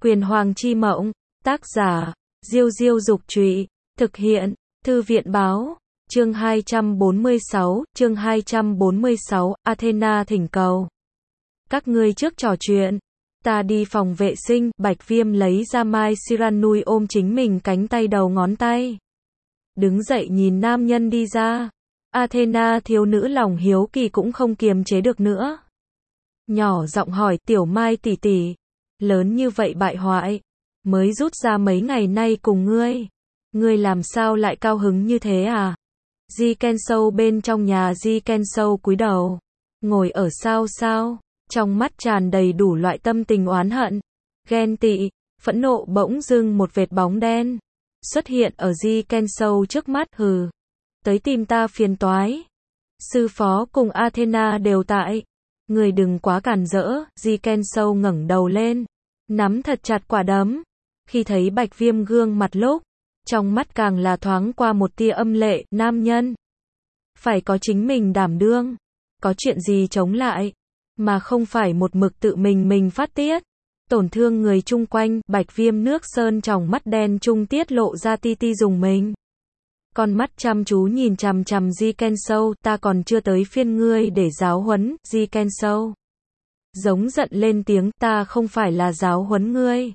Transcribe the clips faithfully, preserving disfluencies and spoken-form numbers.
Quyền Hoàng chi mộng, tác giả, Diêu Diêu Dục Trụy, thực hiện, Thư viện Báo, chương hai trăm bốn mươi sáu, chương hai trăm bốn mươi sáu, Athena thỉnh cầu. Các ngươi trước trò chuyện, ta đi phòng vệ sinh, Bạch Viêm lấy ra Mai Siranui ôm chính mình cánh tay đầu ngón tay. Đứng dậy nhìn nam nhân đi ra. Athena thiếu nữ lòng hiếu kỳ cũng không kiềm chế được nữa. Nhỏ giọng hỏi, tiểu Mai tỷ tỷ, lớn như vậy bại hoại, mới rút ra mấy ngày nay cùng ngươi. Ngươi làm sao lại cao hứng như thế à? Ji Kensou bên trong nhà Ji Kensou cúi đầu, ngồi ở sao sao, trong mắt tràn đầy đủ loại tâm tình oán hận, ghen tị, phẫn nộ. Bỗng dưng một vệt bóng đen xuất hiện ở Ji Kensou trước mắt. Hừ, tới tìm ta phiền toái. Sư phó cùng Athena đều tại, người đừng quá cản rỡ. Ji Kensou ngẩng đầu lên, nắm thật chặt quả đấm. Khi thấy Bạch Viêm gương mặt lúc, trong mắt càng là thoáng qua một tia âm lệ. Nam nhân phải có chính mình đảm đương, có chuyện gì chống lại, mà không phải một mực tự mình mình phát tiết, tổn thương người chung quanh. Bạch Viêm nước sơn trong mắt đen trung tiết lộ ra ti ti dùng mình. Con mắt chăm chú nhìn chằm chằm Ji Kensou. Ta còn chưa tới phiên ngươi để giáo huấn. Ji Kensou giống giận lên tiếng, ta không phải là giáo huấn ngươi,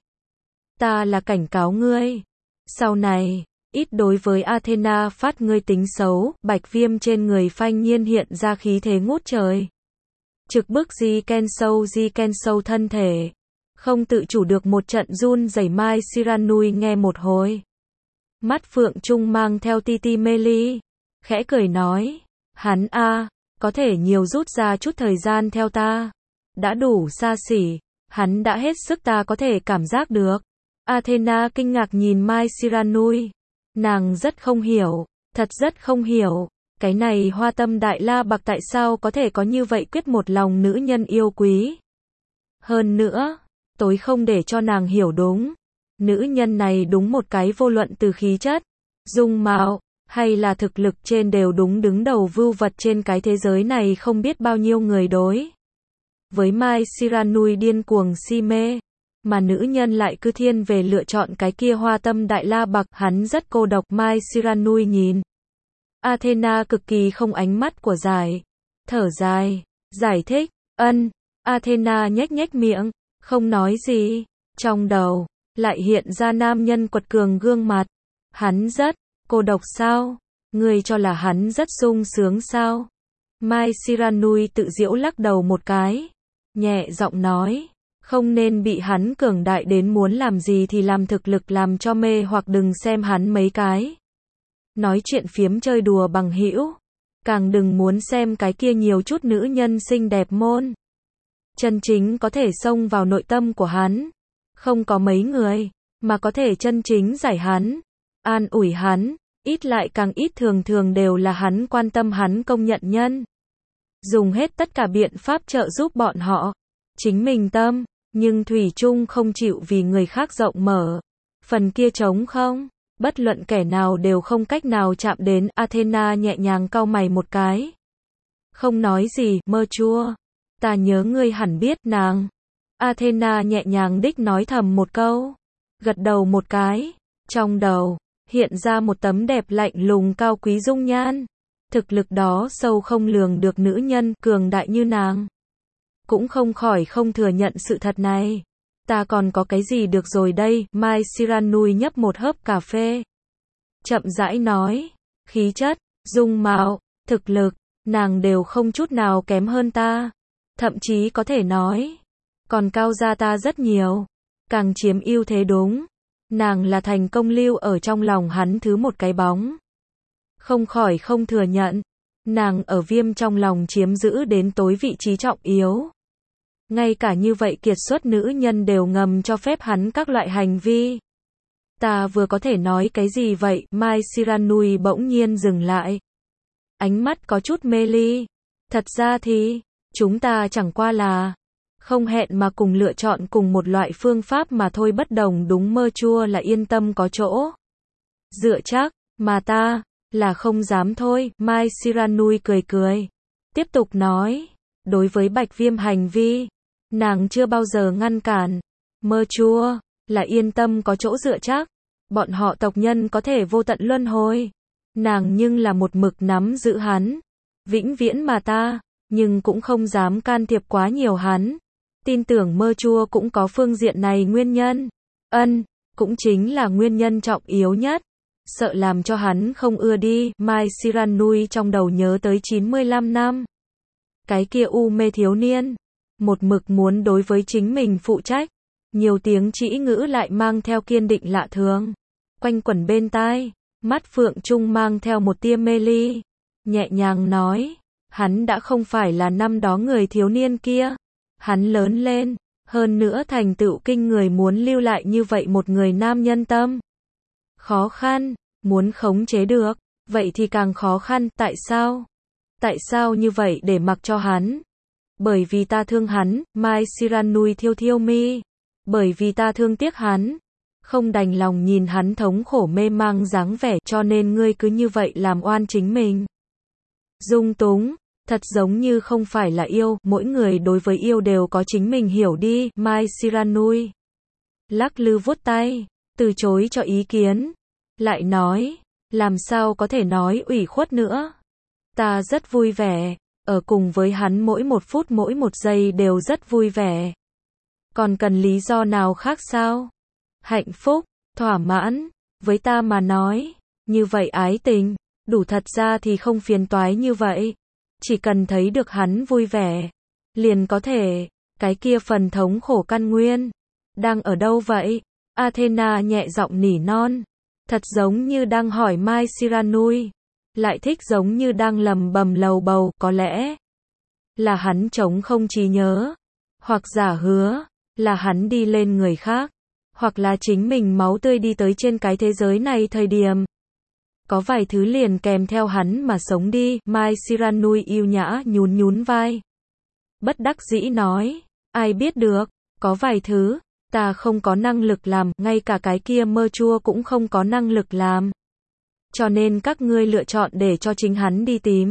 ta là cảnh cáo ngươi, sau này ít đối với Athena phát ngươi tính xấu. Bạch Viêm trên người phanh nhiên hiện ra khí thế ngút trời, trực bức Ji Kensou. Ji Kensou thân thể không tự chủ được một trận run rẩy. Mai Siranui nghe một hồi, mắt phượng trung mang theo ti ti mê ly, khẽ cười nói, hắn a, à, có thể nhiều rút ra chút thời gian theo ta, đã đủ xa xỉ, hắn đã hết sức, ta có thể cảm giác được. Athena kinh ngạc nhìn Mai Siranui, nàng rất không hiểu, thật rất không hiểu, cái này hoa tâm đại la bạc tại sao có thể có như vậy quyết một lòng nữ nhân yêu quý. Hơn nữa, tối không để cho nàng hiểu đúng, nữ nhân này đúng một cái vô luận từ khí chất, dung mạo, hay là thực lực trên đều đúng đứng đầu vưu vật trên cái thế giới này. Không biết bao nhiêu người đối với Mai Siranui điên cuồng si mê, mà nữ nhân lại cứ thiên về lựa chọn cái kia hoa tâm đại la bạc. Hắn rất cô độc. Mai Siranui nhìn Athena cực kỳ không ánh mắt của giải, thở dài, giải thích, ân. Athena nhếch nhếch miệng, không nói gì, trong đầu lại hiện ra nam nhân quật cường gương mặt. Hắn rất cô độc sao? Ngươi cho là hắn rất sung sướng sao? Mai Siranui tự giễu lắc đầu một cái, nhẹ giọng nói, không nên bị hắn cường đại đến muốn làm gì thì làm, thực lực làm cho mê hoặc. Đừng xem hắn mấy cái nói chuyện phiếm chơi đùa bằng hữu, càng đừng muốn xem cái kia nhiều chút nữ nhân xinh đẹp môn. Chân chính có thể xông vào nội tâm của hắn, không có mấy người, mà có thể chân chính giải hắn, an ủi hắn, ít lại càng ít, thường thường đều là hắn quan tâm, hắn công nhận nhân. Dùng hết tất cả biện pháp trợ giúp bọn họ, chính mình tâm, nhưng thủy chung không chịu vì người khác rộng mở. Phần kia trống không, bất luận kẻ nào đều không cách nào chạm đến. Athena nhẹ nhàng cau mày một cái, không nói gì. Mơ chua, ta nhớ ngươi hẳn biết. Nàng Athena nhẹ nhàng đích nói thầm một câu, gật đầu một cái, trong đầu hiện ra một tấm đẹp lạnh lùng cao quý dung nhan. Thực lực đó sâu không lường được, nữ nhân cường đại như nàng cũng không khỏi không thừa nhận sự thật này. Ta còn có cái gì được rồi đây? Mai Siranui nhấp một hớp cà phê, chậm rãi nói, khí chất, dung mạo, thực lực, nàng đều không chút nào kém hơn ta, thậm chí có thể nói còn cao ra ta rất nhiều, càng chiếm ưu thế. Đúng, nàng là thành công lưu ở trong lòng hắn thứ một cái bóng, không khỏi không thừa nhận, nàng ở Viêm trong lòng chiếm giữ đến tối vị trí trọng yếu. Ngay cả như vậy kiệt xuất nữ nhân đều ngầm cho phép hắn các loại hành vi. Ta vừa có thể nói cái gì vậy? Mai Siranui bỗng nhiên dừng lại, ánh mắt có chút mê ly. Thật ra thì, chúng ta chẳng qua là không hẹn mà cùng lựa chọn cùng một loại phương pháp mà thôi, bất đồng. Đúng, mơ chua là yên tâm có chỗ dựa chắc, mà ta là không dám thôi. Mai Siranui cười cười, tiếp tục nói, đối với Bạch Viêm hành vi, nàng chưa bao giờ ngăn cản. Mơ chua, là yên tâm có chỗ dựa chắc. Bọn họ tộc nhân có thể vô tận luân hồi. Nàng nhưng là một mực nắm giữ hắn. Vĩnh viễn mà ta, nhưng cũng không dám can thiệp quá nhiều hắn. Tin tưởng mơ chua cũng có phương diện này nguyên nhân. Ân, cũng chính là nguyên nhân trọng yếu nhất. Sợ làm cho hắn không ưa đi. Mai Shiranui trong đầu nhớ tới chín mươi lăm năm. Cái kia u mê thiếu niên. Một mực muốn đối với chính mình phụ trách. Nhiều tiếng trĩ ngữ lại mang theo kiên định lạ thường. Quanh quẩn bên tai. Mắt phượng trung mang theo một tia mê ly. Nhẹ nhàng nói. Hắn đã không phải là năm đó người thiếu niên kia. Hắn lớn lên. Hơn nữa thành tựu kinh người muốn lưu lại như vậy một người nam nhân tâm. Khó khăn. Muốn khống chế được. Vậy thì càng khó khăn. Tại sao? Tại sao như vậy để mặc cho hắn? Bởi vì ta thương hắn. Mai Shiranui thiêu thiêu mi. Bởi vì ta thương tiếc hắn. Không đành lòng nhìn hắn thống khổ mê mang dáng vẻ, cho nên ngươi cứ như vậy làm oan chính mình. Dung túng, thật giống như không phải là yêu, mỗi người đối với yêu đều có chính mình hiểu đi. Mai Shiranui lắc lư vuốt tay, từ chối cho ý kiến. Lại nói, làm sao có thể nói ủy khuất nữa. Ta rất vui vẻ, ở cùng với hắn mỗi một phút mỗi một giây đều rất vui vẻ. Còn cần lý do nào khác sao? Hạnh phúc, thỏa mãn, với ta mà nói, như vậy ái tình, đủ thật ra thì không phiền toái như vậy. Chỉ cần thấy được hắn vui vẻ, liền có thể, cái kia phần thống khổ căn nguyên, đang ở đâu vậy? Athena nhẹ giọng nỉ non, thật giống như đang hỏi Mai Shiranui, lại thích giống như đang lầm bầm lầu bầu, có lẽ là hắn trống không trí nhớ, hoặc giả hứa, là hắn đi lên người khác. Hoặc là chính mình máu tươi đi tới trên cái thế giới này thời điểm. Có vài thứ liền kèm theo hắn mà sống đi. Mai Shiranui yêu nhã nhún nhún vai. Bất đắc dĩ nói. Ai biết được. Có vài thứ. Ta không có năng lực làm. Ngay cả cái kia mơ chua cũng không có năng lực làm. Cho nên các ngươi lựa chọn để cho chính hắn đi tìm.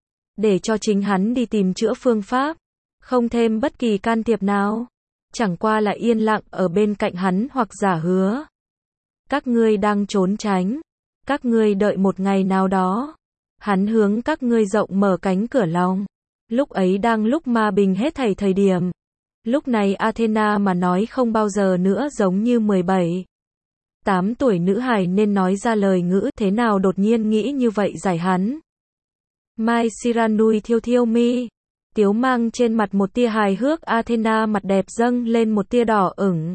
Để cho chính hắn đi tìm chữa phương pháp. Không thêm bất kỳ can thiệp nào. Chẳng qua là yên lặng ở bên cạnh hắn hoặc giả hứa. Các ngươi đang trốn tránh. Các ngươi đợi một ngày nào đó. Hắn hướng các ngươi rộng mở cánh cửa lòng. Lúc ấy đang lúc ma bình hết thảy thời điểm. Lúc này Athena mà nói không bao giờ nữa giống như mười bảy, tám tuổi nữ hài nên nói ra lời ngữ, thế nào đột nhiên nghĩ như vậy giải hắn. Mai Shiranui thiêu thiêu mi. Tiếu mang trên mặt một tia hài hước. Athena mặt đẹp dâng lên một tia đỏ ửng.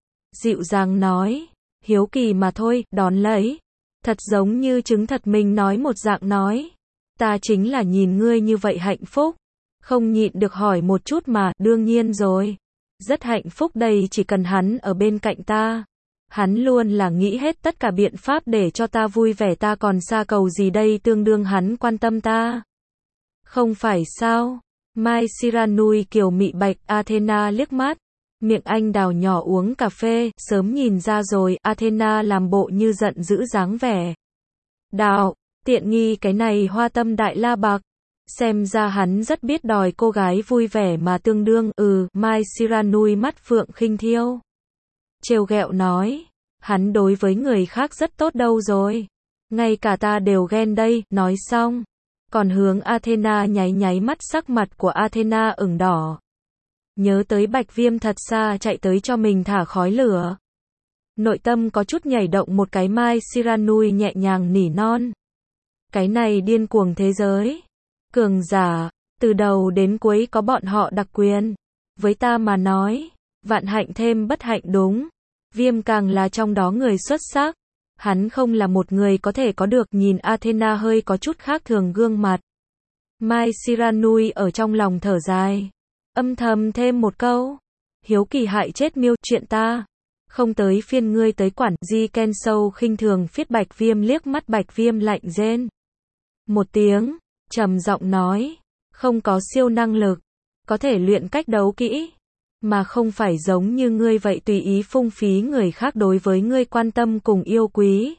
Dịu dàng nói, hiếu kỳ mà thôi, đón lấy. Thật giống như chứng thật mình nói một dạng nói. Ta chính là nhìn ngươi như vậy hạnh phúc. Không nhịn được hỏi một chút mà, đương nhiên rồi. Rất hạnh phúc đây, chỉ cần hắn ở bên cạnh ta. Hắn luôn là nghĩ hết tất cả biện pháp để cho ta vui vẻ, ta còn xa cầu gì đây, tương đương hắn quan tâm ta. Không phải sao? Mai Shiranui kiều mị bạch. Athena liếc mắt. Miệng anh đào nhỏ uống cà phê, sớm nhìn ra rồi. Athena làm bộ như giận dữ dáng vẻ. Đào, tiện nghi cái này hoa tâm đại la bạc. Xem ra hắn rất biết đòi cô gái vui vẻ mà tương đương. Ừ, Mai Shiranui mắt phượng khinh thiêu. Trêu ghẹo nói. Hắn đối với người khác rất tốt đâu rồi. Ngay cả ta đều ghen đây. Nói xong. Còn hướng Athena nháy nháy mắt, sắc mặt của Athena ửng đỏ. Nhớ tới Bạch Viêm thật xa chạy tới cho mình thả khói lửa. Nội tâm có chút nhảy động một cái. Mai Shiranui nhẹ nhàng nỉ non. Cái này điên cuồng thế giới. Cường giả, từ đầu đến cuối có bọn họ đặc quyền. Với ta mà nói, vạn hạnh thêm bất hạnh đúng. Viêm càng là trong đó người xuất sắc. Hắn không là một người có thể có được. Nhìn Athena hơi có chút khác thường gương mặt. Mai Shiranui ở trong lòng thở dài. Âm thầm thêm một câu. Hiếu kỳ hại chết miêu, chuyện ta. Không tới phiên ngươi tới quản. Di Ken Sâu khinh thường phiết Bạch Viêm liếc mắt. Bạch Viêm lạnh rên một tiếng, trầm giọng nói. Không có siêu năng lực. Có thể luyện cách đấu kỹ. Mà không phải giống như ngươi vậy tùy ý phung phí người khác đối với ngươi quan tâm cùng yêu quý.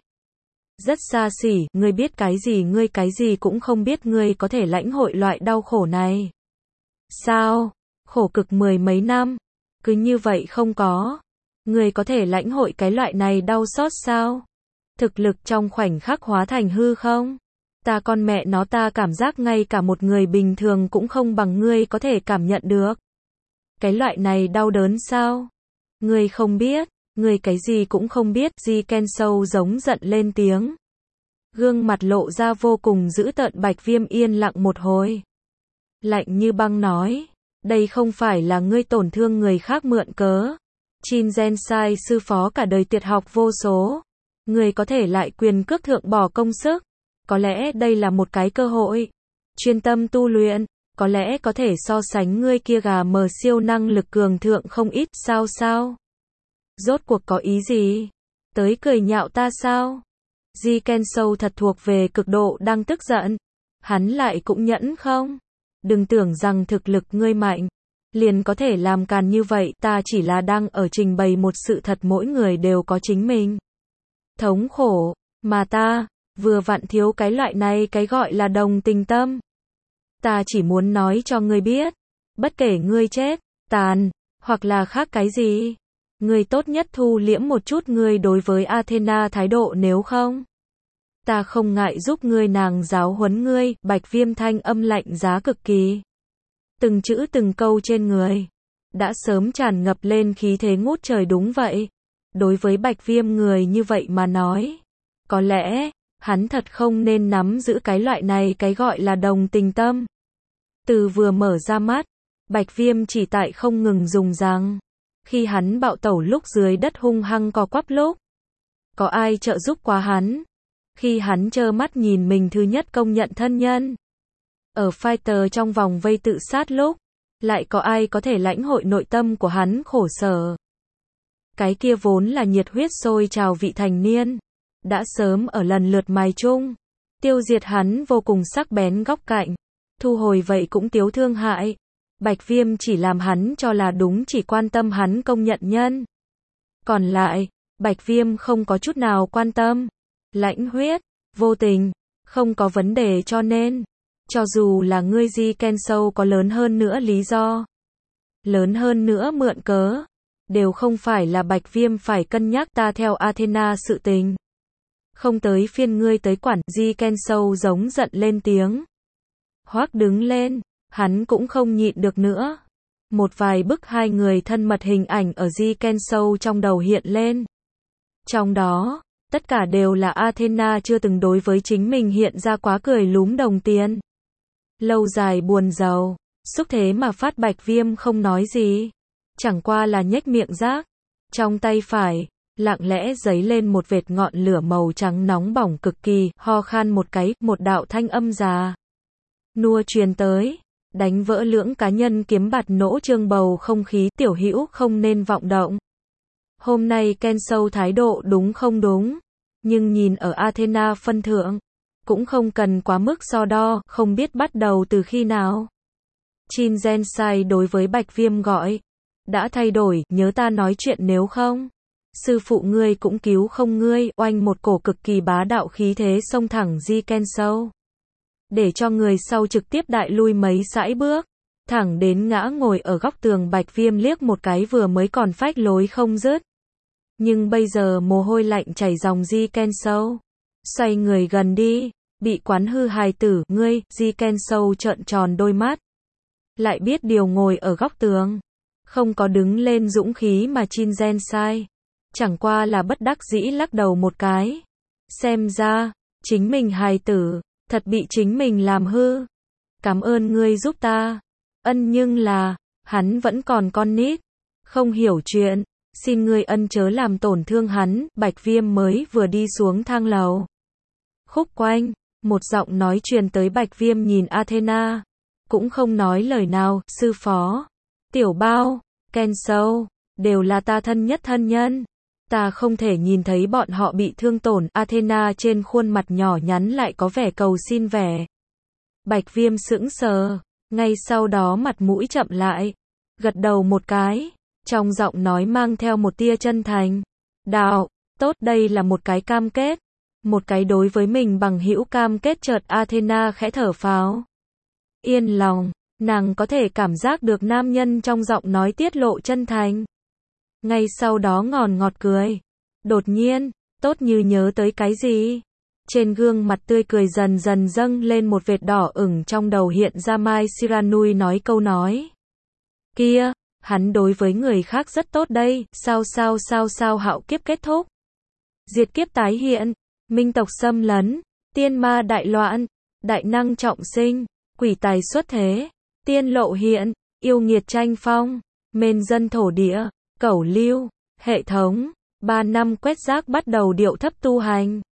Rất xa xỉ, ngươi biết cái gì, ngươi cái gì cũng không biết, ngươi có thể lãnh hội loại đau khổ này. Sao? Khổ cực mười mấy năm. Cứ như vậy không có. Ngươi có thể lãnh hội cái loại này đau xót sao? Thực lực trong khoảnh khắc hóa thành hư không? Ta con mẹ nó, ta cảm giác ngay cả một người bình thường cũng không bằng ngươi có thể cảm nhận được. Cái loại này đau đớn sao? Ngươi không biết, ngươi cái gì cũng không biết, Ji Kensou giống giận lên tiếng. Gương mặt lộ ra vô cùng dữ tợn. Bạch Viêm yên lặng một hồi. Lạnh như băng nói, đây không phải là ngươi tổn thương người khác mượn cớ. Chin Gensai sư phó cả đời tuyệt học vô số. Ngươi có thể lại quyền cước thượng bỏ công sức. Có lẽ đây là một cái cơ hội. Chuyên tâm tu luyện, có lẽ có thể so sánh ngươi kia gà mờ siêu năng lực cường thượng không ít. Sao sao? Rốt cuộc có ý gì? Tới cười nhạo ta sao? Ji Kensou thật thuộc về cực độ đang tức giận. Hắn lại cũng nhẫn không? Đừng tưởng rằng thực lực ngươi mạnh liền có thể làm càn như vậy, ta chỉ là đang ở trình bày một sự thật, mỗi người đều có chính mình thống khổ, mà ta vừa vặn thiếu cái loại này, cái gọi là đồng tình tâm. Ta chỉ muốn nói cho ngươi biết, bất kể ngươi chết, tàn, hoặc là khác cái gì, ngươi tốt nhất thu liễm một chút ngươi đối với Athena thái độ, nếu không ta không ngại giúp ngươi nàng giáo huấn ngươi. Bạch Viêm thanh âm lạnh giá cực kỳ. Từng chữ từng câu trên người đã sớm tràn ngập lên khí thế ngút trời. Đúng vậy, đối với Bạch Viêm người như vậy mà nói, có lẽ hắn thật không nên nắm giữ cái loại này, cái gọi là đồng tình tâm. Từ vừa mở ra mắt, Bạch Viêm chỉ tại không ngừng dùng răng. Khi hắn bạo tẩu lúc dưới đất hung hăng co quắp lúc, có ai trợ giúp quá hắn? Khi hắn trơ mắt nhìn mình thứ nhất công nhận thân nhân ở fighter trong vòng vây tự sát lúc, lại có ai có thể lãnh hội nội tâm của hắn khổ sở? Cái kia vốn là nhiệt huyết sôi trào vị thành niên, đã sớm ở lần lượt mài chung, tiêu diệt hắn vô cùng sắc bén góc cạnh, thu hồi vậy cũng tiếu thương hại. Bạch Viêm chỉ làm hắn cho là đúng, chỉ quan tâm hắn công nhận nhân. Còn lại, Bạch Viêm không có chút nào quan tâm. Lãnh huyết, vô tình, không có vấn đề, cho nên cho dù là ngươi Ji Kensou có lớn hơn nữa lý do, lớn hơn nữa mượn cớ, đều không phải là Bạch Viêm phải cân nhắc. Ta theo Athena sự tình, không tới phiên ngươi tới quản. Ji Kensou giống giận lên tiếng. Hoắc đứng lên, hắn cũng không nhịn được nữa. Một vài bức hai người thân mật hình ảnh ở Ji Kensou trong đầu hiện lên. Trong đó, tất cả đều là Athena chưa từng đối với chính mình hiện ra quá cười lúm đồng tiền. Lâu dài buồn rầu, xúc thế mà phát. Bạch Viêm không nói gì, chẳng qua là nhếch miệng rác. Trong tay phải, lặng lẽ giấy lên một vệt ngọn lửa màu trắng nóng bỏng cực kỳ, ho khan một cái, một đạo thanh âm già nua truyền tới, đánh vỡ lưỡng cá nhân kiếm bạt nỗ trương bầu không khí. Tiểu hữu không nên vọng động. Hôm nay Kensou thái độ đúng không đúng, nhưng nhìn ở Athena phân thượng, cũng không cần quá mức so đo. Không biết bắt đầu từ khi nào, Chin Gensai đối với Bạch Viêm gọi đã thay đổi. Nhớ ta nói chuyện, nếu không sư phụ ngươi cũng cứu không ngươi. Oanh, một cổ cực kỳ bá đạo khí thế xông thẳng Ji Kensou, để cho người sau trực tiếp đại lui mấy sải bước, thẳng đến ngã ngồi ở góc tường. Bạch Viêm liếc một cái, vừa mới còn phách lối không dứt, nhưng bây giờ mồ hôi lạnh chảy ròng. Ji Kensou xoay người gần đi. Bị quán hư hài tử, ngươi. Ji Kensou trợn tròn đôi mắt, lại biết điều ngồi ở góc tường, không có đứng lên dũng khí. Mà Chin Gensai chẳng qua là bất đắc dĩ lắc đầu một cái. Xem ra chính mình hài tử thật bị chính mình làm hư. Cảm ơn ngươi giúp ta. Ân, nhưng là hắn vẫn còn con nít, không hiểu chuyện, xin ngươi ân chớ làm tổn thương hắn. Bạch Viêm mới vừa đi xuống thang lầu, khúc quanh một giọng nói truyền tới. Bạch Viêm nhìn Athena, cũng không nói lời nào. Sư phó, Tiểu Bao, Kensou đều là ta thân nhất thân nhân, ta không thể nhìn thấy bọn họ bị thương tổn. Athena trên khuôn mặt nhỏ nhắn lại có vẻ cầu xin vẻ. Bạch Viêm sững sờ, ngay sau đó mặt mũi chậm lại, gật đầu một cái, trong giọng nói mang theo một tia chân thành. Đạo, tốt, đây là một cái cam kết, một cái đối với mình bằng hữu cam kết. Chợt Athena khẽ thở phào, yên lòng, nàng có thể cảm giác được nam nhân trong giọng nói tiết lộ chân thành. Ngay sau đó ngòn ngọt cười. Đột nhiên, tốt như nhớ tới cái gì. Trên gương mặt tươi cười dần dần dâng lên một vệt đỏ ửng, trong đầu hiện ra Mai Shiranui nói câu nói kia, hắn đối với người khác rất tốt đây, sao sao sao sao hạo kiếp kết thúc. Diệt kiếp tái hiện, minh tộc xâm lấn, tiên ma đại loạn, đại năng trọng sinh, quỷ tài xuất thế, tiên lộ hiện, yêu nghiệt tranh phong, mền dân thổ địa, cẩu lưu, hệ thống, ba năm quét rác bắt đầu điệu thấp tu hành.